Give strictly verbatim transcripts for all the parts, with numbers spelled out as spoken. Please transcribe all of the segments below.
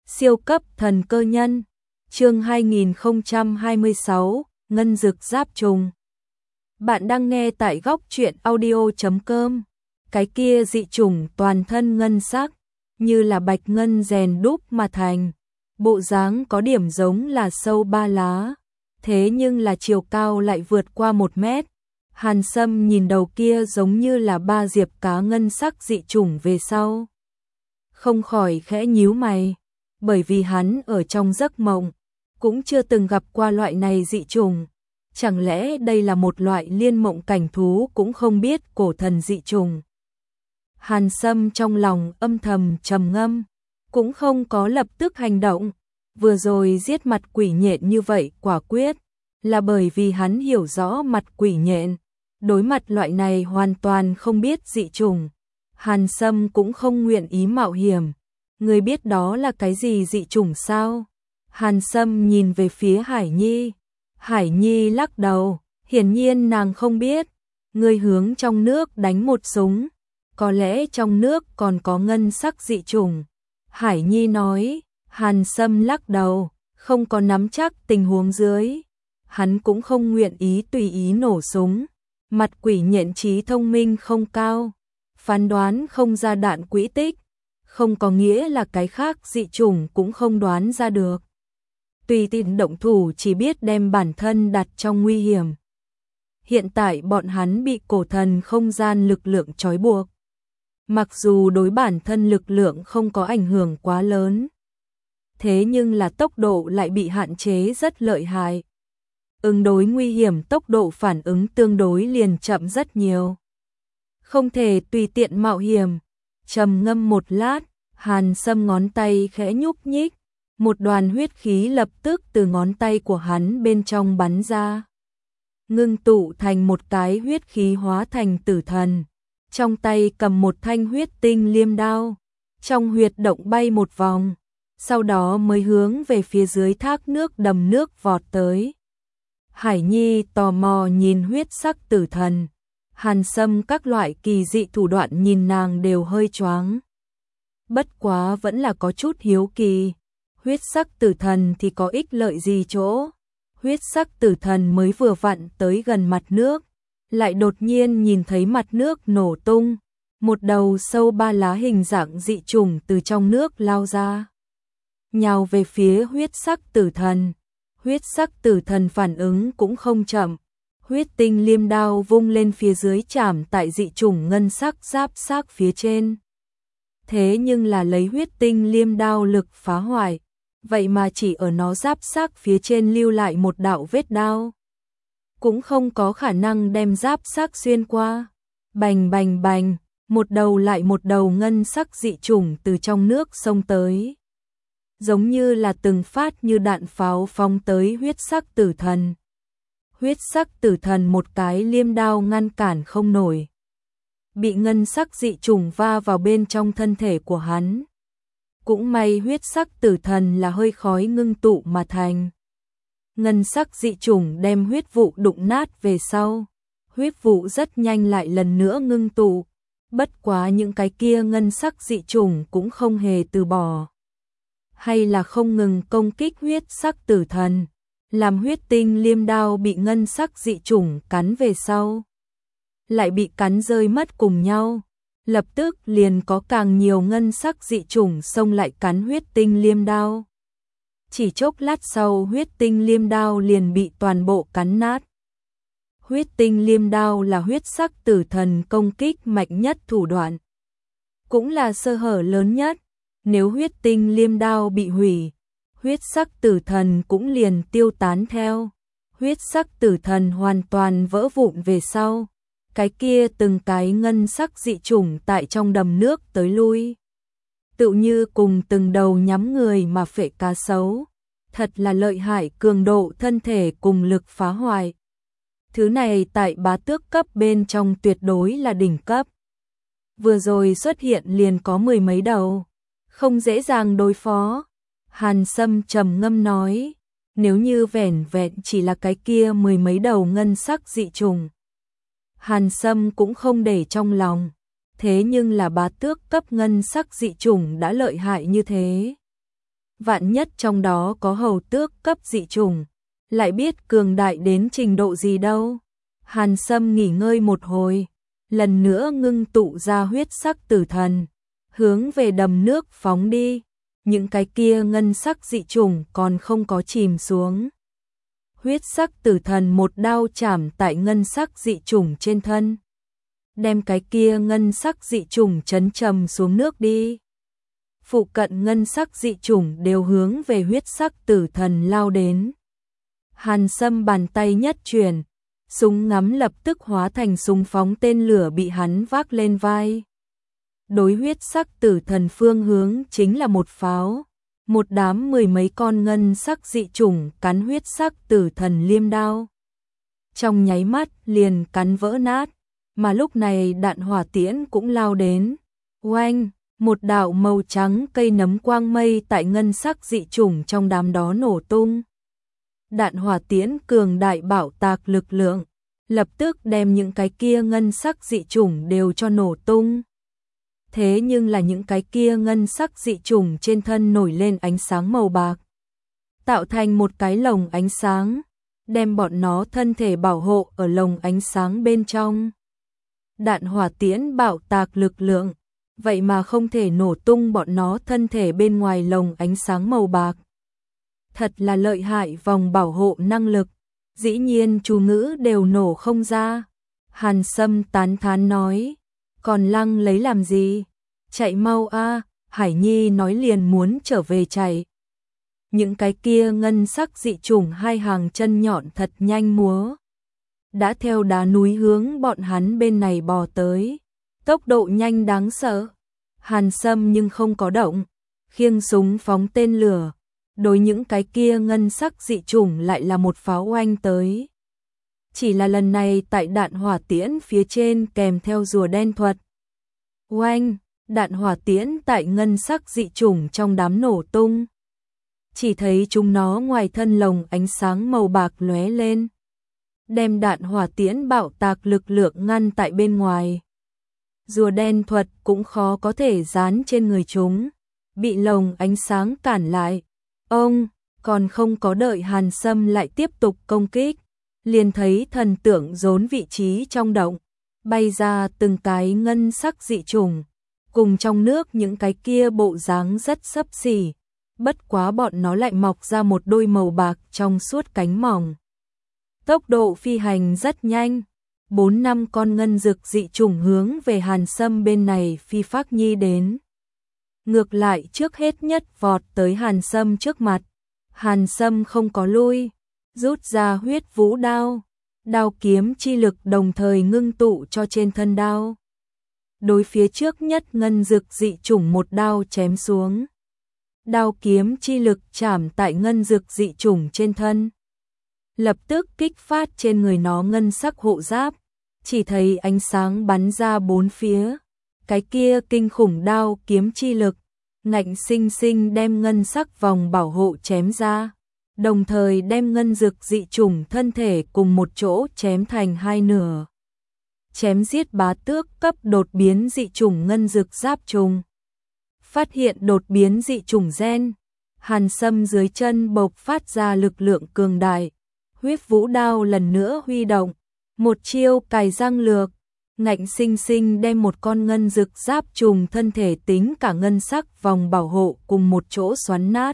Siêu cấp thần cơ nhân, chương hai nghìn không trăm hai mươi sáu, ngân dực giáp trùng. Bạn đang nghe tại góc truyện audio chấm com. Cái kia dị trùng toàn thân ngân sắc, như là bạch ngân rèn đúc mà thành. Bộ dáng có điểm giống là sâu ba lá, thế nhưng là chiều cao lại vượt qua một mét. Hàn Sâm nhìn đầu kia giống như là ba diệp cá ngân sắc dị trùng về sau, không khỏi khẽ nhíu mày, bởi vì hắn ở trong giấc mộng cũng chưa từng gặp qua loại này dị trùng. Chẳng lẽ đây là một loại liên mộng cảnh thú cũng không biết cổ thần dị trùng? Hàn Sâm trong lòng âm thầm trầm ngâm, cũng không có lập tức hành động. Vừa rồi giết mặt quỷ nhện như vậy quả quyết là bởi vì hắn hiểu rõ mặt quỷ nhện, đối mặt loại này hoàn toàn không biết dị trùng, Hàn Sâm cũng không nguyện ý mạo hiểm. Người biết đó là cái gì dị trùng sao? Hàn Sâm nhìn về phía Hải Nhi. Hải Nhi lắc đầu, hiển nhiên nàng không biết. Người hướng trong nước đánh một súng, có lẽ trong nước còn có ngân sắc dị trùng. Hải Nhi nói. Hàn Sâm lắc đầu, không có nắm chắc tình huống dưới, hắn cũng không nguyện ý tùy ý nổ súng. Mặt quỷ nhện trí thông minh không cao, phán đoán không ra đạn quỹ tích, không có nghĩa là cái khác dị trùng cũng không đoán ra được. Tùy tiện động thủ chỉ biết đem bản thân đặt trong nguy hiểm. Hiện tại bọn hắn bị cổ thần không gian lực lượng trói buộc. Mặc dù đối bản thân lực lượng không có ảnh hưởng quá lớn, thế nhưng là tốc độ lại bị hạn chế rất lợi hại. Ứng đối nguy hiểm tốc độ phản ứng tương đối liền chậm rất nhiều. Không thể tùy tiện mạo hiểm. Trầm ngâm một lát, Hàn Sâm ngón tay khẽ nhúc nhích, một đoàn huyết khí lập tức từ ngón tay của hắn bên trong bắn ra, ngưng tụ thành một cái huyết khí hóa thành tử thần. Trong tay cầm một thanh huyết tinh liêm đao, trong huyệt động bay một vòng, sau đó mới hướng về phía dưới thác nước đầm nước vọt tới. Hải Nhi tò mò nhìn huyết sắc tử thần. Hàn Sâm các loại kỳ dị thủ đoạn nhìn nàng đều hơi choáng. Bất quá vẫn là có chút hiếu kỳ. Huyết sắc tử thần thì có ích lợi gì chỗ? Huyết sắc tử thần mới vừa vặn tới gần mặt nước, lại đột nhiên nhìn thấy mặt nước nổ tung. Một đầu sâu ba lá hình dạng dị trùng từ trong nước lao ra, nhào về phía huyết sắc tử thần. Huyết sắc tử thần phản ứng cũng không chậm, huyết tinh liêm đao vung lên phía dưới chạm tại dị trùng ngân sắc giáp xác phía trên. Thế nhưng là lấy huyết tinh liêm đao lực phá hoại, vậy mà chỉ ở nó giáp xác phía trên lưu lại một đạo vết đao, cũng không có khả năng đem giáp xác xuyên qua. Bành bành bành, một đầu lại một đầu ngân sắc dị trùng từ trong nước xông tới, giống như là từng phát như đạn pháo phóng tới huyết sắc tử thần. Huyết sắc tử thần một cái liêm đao ngăn cản không nổi, bị ngân sắc dị trùng va vào bên trong thân thể của hắn. Cũng may huyết sắc tử thần là hơi khói ngưng tụ mà thành. Ngân sắc dị trùng đem huyết vụ đụng nát về sau, huyết vụ rất nhanh lại lần nữa ngưng tụ. Bất quá những cái kia ngân sắc dị trùng cũng không hề từ bỏ, hay là không ngừng công kích huyết sắc tử thần, làm huyết tinh liêm đao bị ngân sắc dị trùng cắn về sau, lại bị cắn rơi mất cùng nhau. Lập tức liền có càng nhiều ngân sắc dị trùng xông lại cắn huyết tinh liêm đao. Chỉ chốc lát sau huyết tinh liêm đao liền bị toàn bộ cắn nát. Huyết tinh liêm đao là huyết sắc tử thần công kích mạnh nhất thủ đoạn, cũng là sơ hở lớn nhất. Nếu huyết tinh liêm đao bị hủy, huyết sắc tử thần cũng liền tiêu tán theo. Huyết sắc tử thần hoàn toàn vỡ vụn về sau, cái kia từng cái ngân sắc dị trùng tại trong đầm nước tới lui, tựu như cùng từng đầu nhắm người mà phệ cá sấu. Thật là lợi hại, cường độ thân thể cùng lực phá hoại. Thứ này tại bá tước cấp bên trong tuyệt đối là đỉnh cấp. Vừa rồi xuất hiện liền có mười mấy đầu, không dễ dàng đối phó. Hàn Sâm trầm ngâm nói, nếu như vẻn vẹn chỉ là cái kia mười mấy đầu ngân sắc dị trùng, Hàn Sâm cũng không để trong lòng. Thế nhưng là bá tước cấp ngân sắc dị trùng đã lợi hại như thế, vạn nhất trong đó có hầu tước cấp dị chủng, lại biết cường đại đến trình độ gì đâu. Hàn Sâm nghỉ ngơi một hồi, lần nữa ngưng tụ ra huyết sắc tử thần, hướng về đầm nước phóng đi. Những cái kia ngân sắc dị chủng còn không có chìm xuống. Huyết sắc tử thần một đao chảm tại ngân sắc dị chủng trên thân, đem cái kia ngân sắc dị chủng chấn trầm xuống nước đi. Phụ cận ngân sắc dị chủng đều hướng về huyết sắc tử thần lao đến. Hàn Sâm bàn tay nhất chuyển, súng ngắm lập tức hóa thành súng phóng tên lửa bị hắn vác lên vai. Đối huyết sắc tử thần phương hướng chính là một pháo. Một đám mười mấy con ngân sắc dị chủng cắn huyết sắc tử thần liêm đao. Trong nháy mắt liền cắn vỡ nát, mà lúc này đạn hỏa tiễn cũng lao đến. Oanh, một đạo màu trắng cây nấm quang mây tại ngân sắc dị chủng trong đám đó nổ tung. Đạn hỏa tiễn cường đại bạo tạc lực lượng, lập tức đem những cái kia ngân sắc dị chủng đều cho nổ tung. Thế nhưng là những cái kia ngân sắc dị chủng trên thân nổi lên ánh sáng màu bạc, tạo thành một cái lồng ánh sáng, đem bọn nó thân thể bảo hộ ở lồng ánh sáng bên trong. Đạn hỏa tiễn bạo tạc lực lượng, vậy mà không thể nổ tung bọn nó thân thể bên ngoài lồng ánh sáng màu bạc. Thật là lợi hại vòng bảo hộ năng lực, dĩ nhiên chú ngữ đều nổ không ra. Hàn Sâm tán thán nói, còn lăng lấy làm gì? Chạy mau a! Hải Nhi nói liền muốn trở về chạy. Những cái kia ngân sắc dị chủng hai hàng chân nhọn thật nhanh múa, đã theo đá núi hướng bọn hắn bên này bò tới, tốc độ nhanh đáng sợ. Hàn Sâm nhưng không có động, khiêng súng phóng tên lửa, đối những cái kia ngân sắc dị chủng lại là một pháo oanh tới. Chỉ là lần này tại đạn hỏa tiễn phía trên kèm theo rùa đen thuật. Oanh, đạn hỏa tiễn tại ngân sắc dị chủng trong đám nổ tung. Chỉ thấy chúng nó ngoài thân lồng ánh sáng màu bạc lóe lên, đem đạn hỏa tiễn bạo tạc lực lượng ngăn tại bên ngoài. Rùa đen thuật cũng khó có thể dán trên người chúng, bị lồng ánh sáng cản lại. Ông, còn không có đợi Hàn Sâm lại tiếp tục công kích, liền thấy thần tượng rốn vị trí trong động, bay ra từng cái ngân sắc dị chủng, cùng trong nước những cái kia bộ dáng rất xấp xỉ, bất quá bọn nó lại mọc ra một đôi màu bạc trong suốt cánh mỏng. Tốc độ phi hành rất nhanh, bốn năm con ngân dực dị chủng hướng về Hàn Sâm bên này phi phác nhi đến. Ngược lại trước hết nhất vọt tới Hàn Sâm trước mặt, Hàn Sâm không có lui, rút ra huyết vũ đao, đao kiếm chi lực đồng thời ngưng tụ cho trên thân đao. Đối phía trước nhất ngân dực dị chủng một đao chém xuống. Đao kiếm chi lực chạm tại ngân dực dị chủng trên thân, lập tức kích phát trên người nó ngân sắc hộ giáp, chỉ thấy ánh sáng bắn ra bốn phía, cái kia kinh khủng đao kiếm chi lực, ngạnh sinh sinh đem ngân sắc vòng bảo hộ chém ra, đồng thời đem ngân dực dị chủng thân thể cùng một chỗ chém thành hai nửa. Chém giết bá tước cấp đột biến dị chủng ngân dực giáp trùng. Phát hiện đột biến dị chủng gen, Hàn Sâm dưới chân bộc phát ra lực lượng cường đại, huyết vũ đao lần nữa huy động, một chiêu cài răng lược, ngạnh sinh sinh đem một con ngân dực giáp trùng thân thể tính cả ngân sắc vòng bảo hộ cùng một chỗ xoắn nát.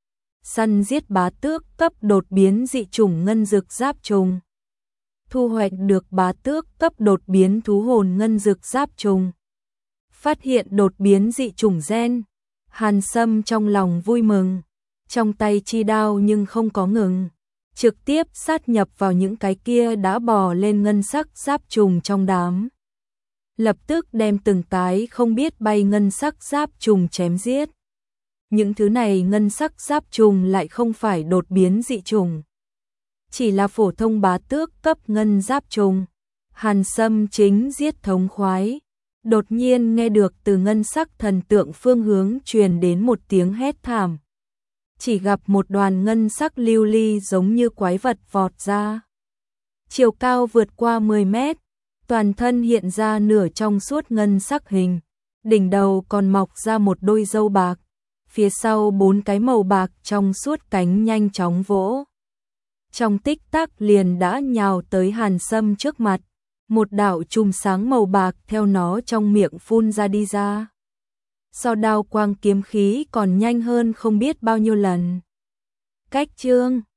Săn giết bá tước cấp đột biến dị chủng ngân dực giáp trùng. Thu hoạch được bá tước cấp đột biến thú hồn ngân dực giáp trùng. Phát hiện đột biến dị chủng gen, Hàn Sâm trong lòng vui mừng, trong tay chi đao nhưng không có ngừng, trực tiếp sát nhập vào những cái kia đã bò lên ngân sắc giáp trùng trong đám. Lập tức đem từng cái không biết bay ngân sắc giáp trùng chém giết. Những thứ này ngân sắc giáp trùng lại không phải đột biến dị trùng, chỉ là phổ thông bá tước cấp ngân giáp trùng. Hàn Sâm chính giết thống khoái, đột nhiên nghe được từ ngân sắc thần tượng phương hướng truyền đến một tiếng hét thảm. Chỉ gặp một đoàn ngân sắc lưu ly giống như quái vật vọt ra. Chiều cao vượt qua mười mét, toàn thân hiện ra nửa trong suốt ngân sắc hình, đỉnh đầu còn mọc ra một đôi râu bạc, phía sau bốn cái màu bạc trong suốt cánh nhanh chóng vỗ. Trong tích tắc liền đã nhào tới Hàn Sâm trước mặt, một đạo chùm sáng màu bạc theo nó trong miệng phun ra đi ra. So đao quang kiếm khí còn nhanh hơn không biết bao nhiêu lần. Cách chương